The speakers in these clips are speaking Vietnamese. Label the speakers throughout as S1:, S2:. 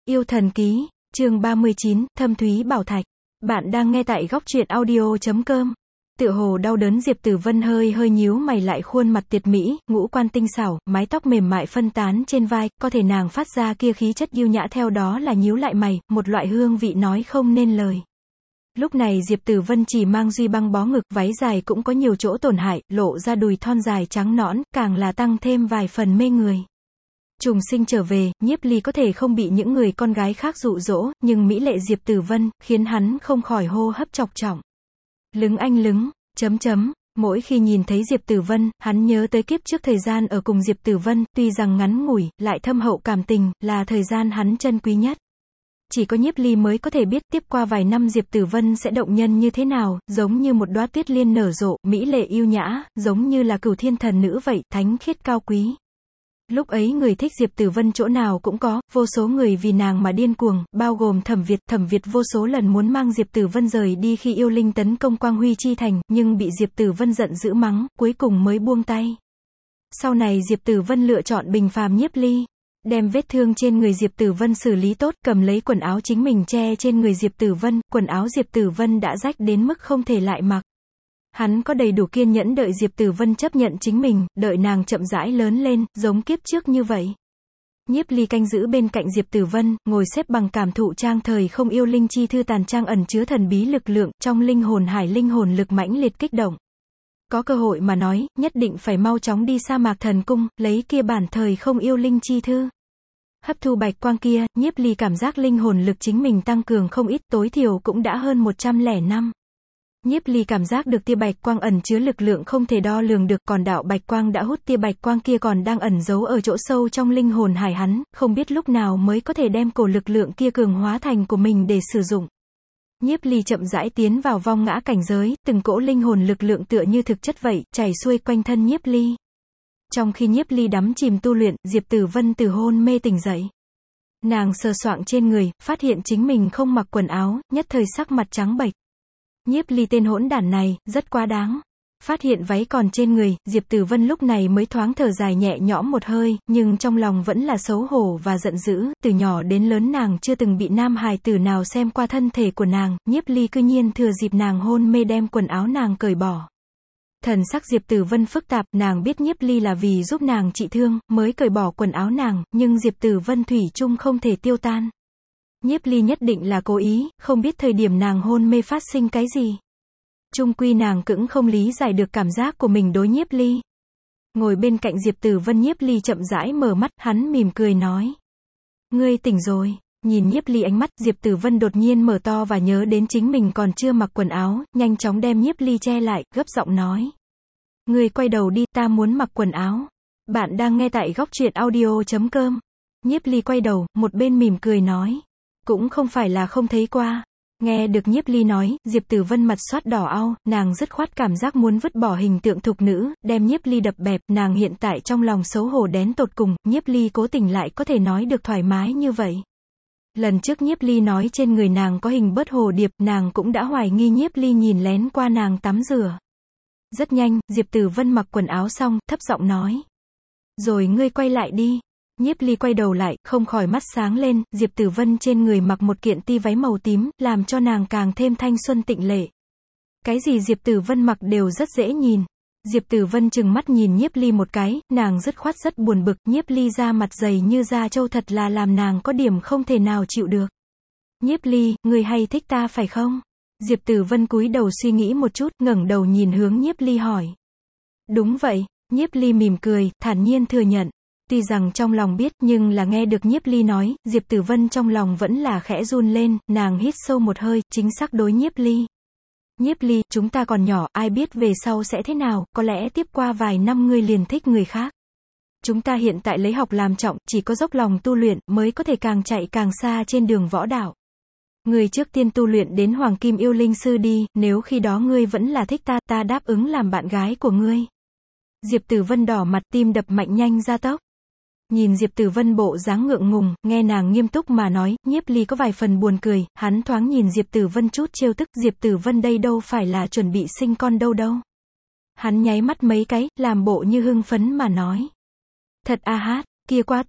S1: Yêu thần ký, chương 39, Thâm Thúy Bảo Thạch. Bạn đang nghe tại góc truyện audio.com. Tựa hồ đau đớn, Diệp Tử Vân hơi nhíu mày lại, khuôn mặt tuyệt mỹ, ngũ quan tinh xảo, mái tóc mềm mại phân tán trên vai, có thể nàng phát ra kia khí chất yêu nhã, theo đó là nhíu lại mày, một loại hương vị nói không nên lời. Lúc này Diệp Tử Vân chỉ mang duy băng bó ngực, váy dài cũng có nhiều chỗ tổn hại, lộ ra đùi thon dài trắng nõn, càng là tăng thêm vài phần mê người. Trùng sinh trở về, Nhiếp Ly có thể không bị những người con gái khác dụ dỗ, nhưng mỹ lệ Diệp Tử Vân, khiến hắn không khỏi hô hấp chọc trọng. Lứng anh lứng, mỗi khi nhìn thấy Diệp Tử Vân, hắn nhớ tới kiếp trước thời gian ở cùng Diệp Tử Vân, tuy rằng ngắn ngủi, lại thâm hậu cảm tình, là thời gian hắn trân quý nhất. Chỉ có Nhiếp Ly mới có thể biết tiếp qua vài năm Diệp Tử Vân sẽ động nhân như thế nào, giống như một đóa tuyết liên nở rộ, mỹ lệ yêu nhã, giống như là cửu thiên thần nữ vậy, thánh khiết cao quý. Lúc ấy người thích Diệp Tử Vân chỗ nào cũng có, vô số người vì nàng mà điên cuồng, bao gồm Thẩm Việt vô số lần muốn mang Diệp Tử Vân rời đi khi yêu linh tấn công Quang Huy Chi Thành, nhưng bị Diệp Tử Vân giận dữ mắng, cuối cùng mới buông tay. Sau này Diệp Tử Vân lựa chọn bình phàm Nhiếp Ly, đem vết thương trên người Diệp Tử Vân xử lý tốt, cầm lấy quần áo chính mình che trên người Diệp Tử Vân, quần áo Diệp Tử Vân đã rách đến mức không thể lại mặc. Hắn có đầy đủ kiên nhẫn đợi Diệp Tử Vân chấp nhận chính mình, đợi nàng chậm rãi lớn lên, giống kiếp trước như vậy. Nhiếp Ly canh giữ bên cạnh Diệp Tử Vân, ngồi xếp bằng cảm thụ trang thời không yêu linh chi thư tàn trang ẩn chứa thần bí lực lượng, trong linh hồn hải linh hồn lực mãnh liệt kích động. Có cơ hội mà nói, nhất định phải mau chóng đi sa mạc thần cung, lấy kia bản thời không yêu linh chi thư. Hấp thu bạch quang kia, Nhiếp Ly cảm giác linh hồn lực chính mình tăng cường không ít, tối thiểu cũng đã hơn 105. Nhiếp Ly cảm giác được tia bạch quang ẩn chứa lực lượng không thể đo lường được, còn đạo bạch quang đã hút tia bạch quang kia còn đang ẩn giấu ở chỗ sâu trong linh hồn hải hắn, không biết lúc nào mới có thể đem cổ lực lượng kia cường hóa thành của mình để sử dụng. Nhiếp Ly chậm rãi tiến vào vong ngã cảnh giới, từng cỗ linh hồn lực lượng tựa như thực chất vậy, chảy xuôi quanh thân Nhiếp Ly. Trong khi Nhiếp Ly đắm chìm tu luyện, Diệp Tử Vân từ hôn mê tỉnh dậy. Nàng sờ soạng trên người, phát hiện chính mình không mặc quần áo, nhất thời sắc mặt trắng bệch. Nhiếp Ly tên hỗn đản này, rất quá đáng. Phát hiện váy còn trên người, Diệp Tử Vân lúc này mới thoáng thở dài nhẹ nhõm một hơi, nhưng trong lòng vẫn là xấu hổ và giận dữ, từ nhỏ đến lớn nàng chưa từng bị nam hài tử nào xem qua thân thể của nàng, Nhiếp Ly cư nhiên thừa dịp nàng hôn mê đem quần áo nàng cởi bỏ. Thần sắc Diệp Tử Vân phức tạp, nàng biết Nhiếp Ly là vì giúp nàng trị thương, mới cởi bỏ quần áo nàng, nhưng Diệp Tử Vân thủy chung không thể tiêu tan. Nhiếp Ly nhất định là cố ý, không biết thời điểm nàng hôn mê phát sinh cái gì. Chung quy nàng cũng không lý giải được cảm giác của mình đối Nhiếp Ly. Ngồi bên cạnh Diệp Tử Vân, Nhiếp Ly chậm rãi mở mắt, hắn mỉm cười nói. Ngươi tỉnh rồi. Nhìn Nhiếp Ly ánh mắt, Diệp Tử Vân đột nhiên mở to và nhớ đến chính mình còn chưa mặc quần áo, nhanh chóng đem Nhiếp Ly che lại, gấp giọng nói. Ngươi quay đầu đi, ta muốn mặc quần áo. Bạn đang nghe tại góc truyện audio.com. Nhiếp Ly quay đầu, một bên mỉm cười nói. Cũng không phải là không thấy qua. Nghe được Nhiếp Ly nói, Diệp Tử Vân mặt xoát đỏ au, nàng dứt khoát cảm giác muốn vứt bỏ hình tượng thục nữ, đem Nhiếp Ly đập bẹp, nàng hiện tại trong lòng xấu hổ đến tột cùng, Nhiếp Ly cố tình lại có thể nói được thoải mái như vậy. Lần trước Nhiếp Ly nói trên người nàng có hình bớt hồ điệp, nàng cũng đã hoài nghi Nhiếp Ly nhìn lén qua nàng tắm rửa. Rất nhanh, Diệp Tử Vân mặc quần áo xong, thấp giọng nói. Rồi ngươi quay lại đi. Nhiếp Ly quay đầu lại, không khỏi mắt sáng lên, Diệp Tử Vân trên người mặc một kiện ti váy màu tím, làm cho nàng càng thêm thanh xuân tịnh lệ. Cái gì Diệp Tử Vân mặc đều rất dễ nhìn. Diệp Tử Vân trừng mắt nhìn Nhiếp Ly một cái, nàng dứt khoát rất buồn bực, Nhiếp Ly da mặt dày như da trâu thật là làm nàng có điểm không thể nào chịu được. Nhiếp Ly, người hay thích ta phải không? Diệp Tử Vân cúi đầu suy nghĩ một chút, ngẩng đầu nhìn hướng Nhiếp Ly hỏi. Đúng vậy, Nhiếp Ly mỉm cười, thản nhiên thừa nhận. Tuy rằng trong lòng biết, nhưng là nghe được Nhiếp Ly nói, Diệp Tử Vân trong lòng vẫn là khẽ run lên, nàng hít sâu một hơi, chính xác đối Nhiếp Ly. Nhiếp Ly, chúng ta còn nhỏ, ai biết về sau sẽ thế nào, có lẽ tiếp qua vài năm ngươi liền thích người khác. Chúng ta hiện tại lấy học làm trọng, chỉ có dốc lòng tu luyện, mới có thể càng chạy càng xa trên đường võ đạo. Ngươi trước tiên tu luyện đến Hoàng Kim Yêu Linh Sư đi, nếu khi đó ngươi vẫn là thích ta, ta đáp ứng làm bạn gái của ngươi. Diệp Tử Vân đỏ mặt, tim đập mạnh nhanh ra tốc. Nhìn Diệp Tử Vân bộ dáng ngượng ngùng, nghe nàng nghiêm túc mà nói, Nhiếp Ly có vài phần buồn cười, hắn thoáng nhìn Diệp Tử Vân chút trêu tức, Diệp Tử Vân đây đâu phải là chuẩn bị sinh con đâu. Hắn nháy mắt mấy cái, làm bộ như hưng phấn mà nói. Thật a hát, kia quá tốt,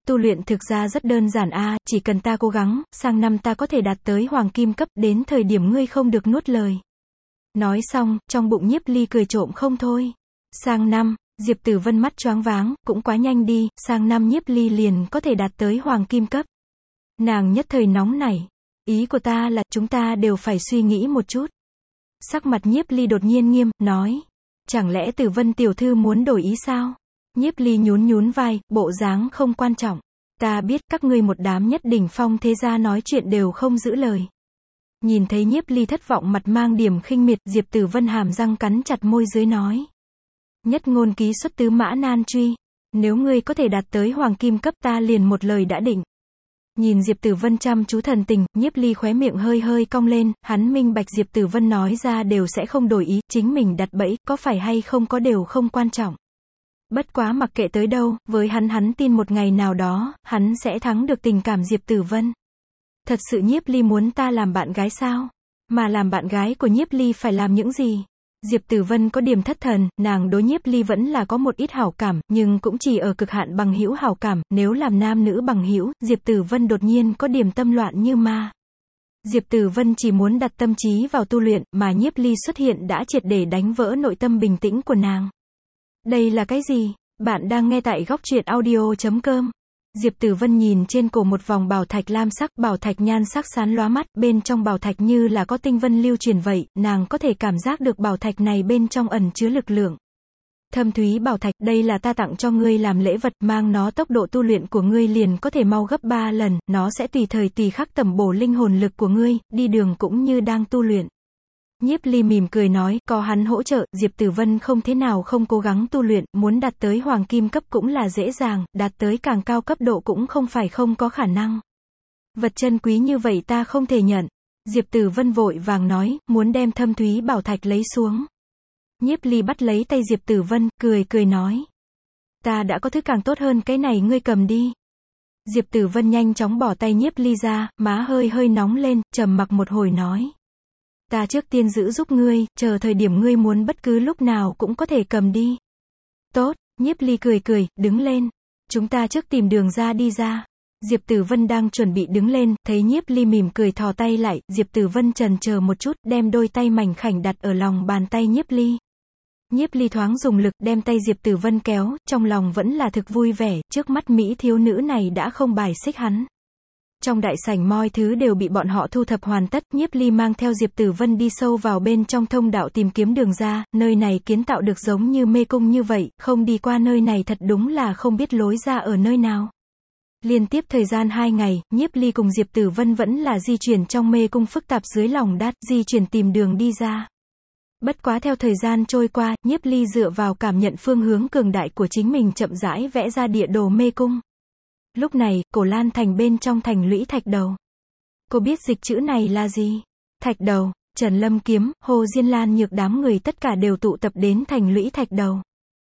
S1: Tu luyện thực ra rất đơn giản a, chỉ cần ta cố gắng, sang năm ta có thể đạt tới hoàng kim cấp, đến thời điểm ngươi không được nuốt lời. Nói xong, trong bụng Nhiếp Ly cười trộm không thôi. Sang năm, Diệp Tử Vân mắt choáng váng, cũng quá nhanh đi, sang năm Nhiếp Ly liền có thể đạt tới hoàng kim cấp. Nàng nhất thời nóng nảy. Ý của ta là, chúng ta đều phải suy nghĩ một chút. Sắc mặt Nhiếp Ly đột nhiên nghiêm, nói. Chẳng lẽ Tử Vân tiểu thư muốn đổi ý sao? Nhiếp Ly nhún nhún vai, bộ dáng không quan trọng. Ta biết các ngươi một đám nhất đỉnh phong thế gia nói chuyện đều không giữ lời. Nhìn thấy Nhiếp Ly thất vọng mặt mang điểm khinh miệt, Diệp Tử Vân hàm răng cắn chặt môi dưới nói. Nhất ngôn ký xuất tứ mã nan truy. Nếu ngươi có thể đạt tới hoàng kim cấp ta liền một lời đã định. Nhìn Diệp Tử Vân chăm chú thần tình, Nhiếp Ly khóe miệng hơi hơi cong lên, hắn minh bạch Diệp Tử Vân nói ra đều sẽ không đổi ý, chính mình đặt bẫy, có phải hay không có đều không quan trọng. Bất quá mặc kệ tới đâu, với hắn tin một ngày nào đó, hắn sẽ thắng được tình cảm Diệp Tử Vân. Thật sự Nhiếp Ly muốn ta làm bạn gái sao? Mà làm bạn gái của Nhiếp Ly phải làm những gì? Diệp Tử Vân có điểm thất thần, nàng đối Nhiếp Ly vẫn là có một ít hảo cảm, nhưng cũng chỉ ở cực hạn bằng hữu hảo cảm, nếu làm nam nữ bằng hữu, Diệp Tử Vân đột nhiên có điểm tâm loạn như ma. Diệp Tử Vân chỉ muốn đặt tâm trí vào tu luyện, mà Nhiếp Ly xuất hiện đã triệt để đánh vỡ nội tâm bình tĩnh của nàng. Đây là cái gì? Bạn đang nghe tại góc truyện audio.com. Diệp Tử Vân nhìn trên cổ một vòng bảo thạch lam sắc, bảo thạch nhan sắc sáng lóa mắt, bên trong bảo thạch như là có tinh vân lưu truyền vậy, nàng có thể cảm giác được bảo thạch này bên trong ẩn chứa lực lượng. Thâm thúy bảo thạch, đây là ta tặng cho ngươi làm lễ vật, mang nó tốc độ tu luyện của ngươi liền có thể mau gấp 3 lần, nó sẽ tùy thời tùy khắc tẩm bổ linh hồn lực của ngươi, đi đường cũng như đang tu luyện. Nhiếp Ly mỉm cười nói, có hắn hỗ trợ, Diệp Tử Vân không thế nào không cố gắng tu luyện, muốn đạt tới hoàng kim cấp cũng là dễ dàng, đạt tới càng cao cấp độ cũng không phải không có khả năng. Vật chân quý như vậy ta không thể nhận. Diệp Tử Vân vội vàng nói, muốn đem thâm thúy bảo thạch lấy xuống. Nhiếp Ly bắt lấy tay Diệp Tử Vân, cười nói. Ta đã có thứ càng tốt hơn cái này ngươi cầm đi. Diệp Tử Vân nhanh chóng bỏ tay Nhiếp Ly ra, má hơi nóng lên, trầm mặc một hồi nói. Ta trước tiên giữ giúp ngươi, chờ thời điểm ngươi muốn bất cứ lúc nào cũng có thể cầm đi. Tốt, Nhiếp Ly cười, đứng lên. Chúng ta trước tìm đường ra đi ra. Diệp Tử Vân đang chuẩn bị đứng lên, thấy Nhiếp Ly mỉm cười thò tay lại, Diệp Tử Vân chần chờ một chút, đem đôi tay mảnh khảnh đặt ở lòng bàn tay Nhiếp Ly. Nhiếp Ly thoáng dùng lực, đem tay Diệp Tử Vân kéo, trong lòng vẫn là thực vui vẻ, trước mắt mỹ thiếu nữ này đã không bài xích hắn. Trong đại sảnh mọi thứ đều bị bọn họ thu thập hoàn tất, Nhiếp Ly mang theo Diệp Tử Vân đi sâu vào bên trong thông đạo tìm kiếm đường ra, nơi này kiến tạo được giống như mê cung như vậy, không đi qua nơi này thật đúng là không biết lối ra ở nơi nào. Liên tiếp thời gian 2 ngày, Nhiếp Ly cùng Diệp Tử Vân vẫn là di chuyển trong mê cung phức tạp dưới lòng đất, di chuyển tìm đường đi ra. Bất quá theo thời gian trôi qua, Nhiếp Ly dựa vào cảm nhận phương hướng cường đại của chính mình chậm rãi vẽ ra địa đồ mê cung. Lúc này, Cổ Lan Thành bên trong thành lũy Thạch Đầu. Cô biết dịch chữ này là gì? Thạch Đầu, Trần Lâm Kiếm, Hồ Diên Lan Nhược đám người tất cả đều tụ tập đến thành lũy Thạch Đầu.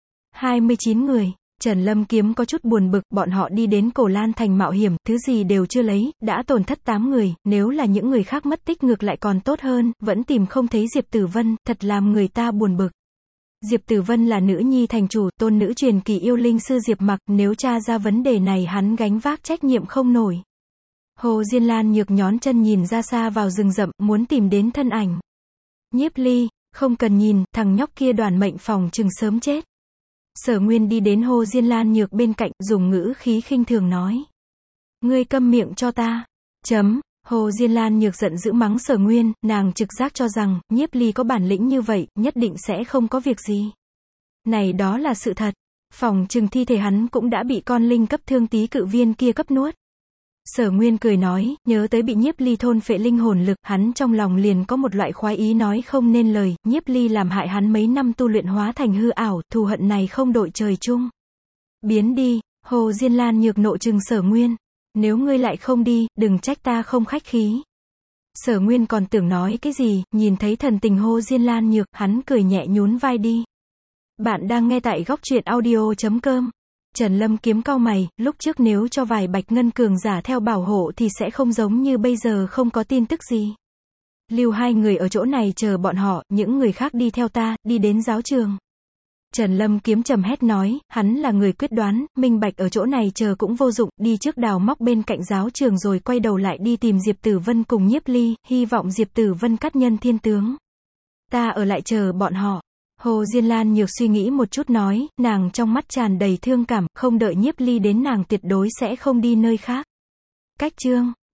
S1: 29 người. Trần Lâm Kiếm có chút buồn bực, bọn họ đi đến Cổ Lan Thành mạo hiểm, thứ gì đều chưa lấy, đã tổn thất 8 người, nếu là những người khác mất tích ngược lại còn tốt hơn, vẫn tìm không thấy Diệp Tử Vân, thật làm người ta buồn bực. Diệp Tử Vân là nữ nhi thành chủ, tôn nữ truyền kỳ yêu linh sư Diệp Mặc, nếu tra ra vấn đề này hắn gánh vác trách nhiệm không nổi. Hồ Diên Lan Nhược nhón chân nhìn ra xa vào rừng rậm, muốn tìm đến thân ảnh. Nhiếp Ly, không cần nhìn, thằng nhóc kia đoản mệnh phòng chừng sớm chết. Sở Nguyên đi đến Hồ Diên Lan Nhược bên cạnh, dùng ngữ khí khinh thường nói. Ngươi câm miệng cho ta. Hồ Diên Lan Nhược giận dữ mắng Sở Nguyên, nàng trực giác cho rằng, Nhiếp Ly có bản lĩnh như vậy, nhất định sẽ không có việc gì. Này đó là sự thật. Phòng chừng thi thể hắn cũng đã bị con linh cấp thương tí cự viên kia cấp nuốt. Sở Nguyên cười nói, nhớ tới bị Nhiếp Ly thôn phệ linh hồn lực, hắn trong lòng liền có một loại khoái ý nói không nên lời, Nhiếp Ly làm hại hắn mấy năm tu luyện hóa thành hư ảo, thù hận này không đội trời chung. Biến đi, Hồ Diên Lan Nhược nộ trừng Sở Nguyên. Nếu ngươi lại không đi, đừng trách ta không khách khí. Sở Nguyên còn tưởng nói cái gì, nhìn thấy thần tình Hồ Diên Lan Nhược, hắn cười nhẹ nhún vai đi. Bạn đang nghe tại góc truyện audio.com. Trần Lâm Kiếm cau mày, lúc trước nếu cho vài bạch ngân cường giả theo bảo hộ thì sẽ không giống như bây giờ không có tin tức gì. Lưu 2 người ở chỗ này chờ bọn họ, những người khác đi theo ta, đi đến giáo trường. Trần Lâm Kiếm trầm hét nói, hắn là người quyết đoán, minh bạch ở chỗ này chờ cũng vô dụng, đi trước đào móc bên cạnh giáo trường rồi quay đầu lại đi tìm Diệp Tử Vân cùng Nhiếp Ly, hy vọng Diệp Tử Vân cắt nhân thiên tướng. Ta ở lại chờ bọn họ. Hồ Diên Lan Nhược suy nghĩ một chút nói, nàng trong mắt tràn đầy thương cảm, không đợi Nhiếp Ly đến nàng tuyệt đối sẽ không đi nơi khác. Cách chương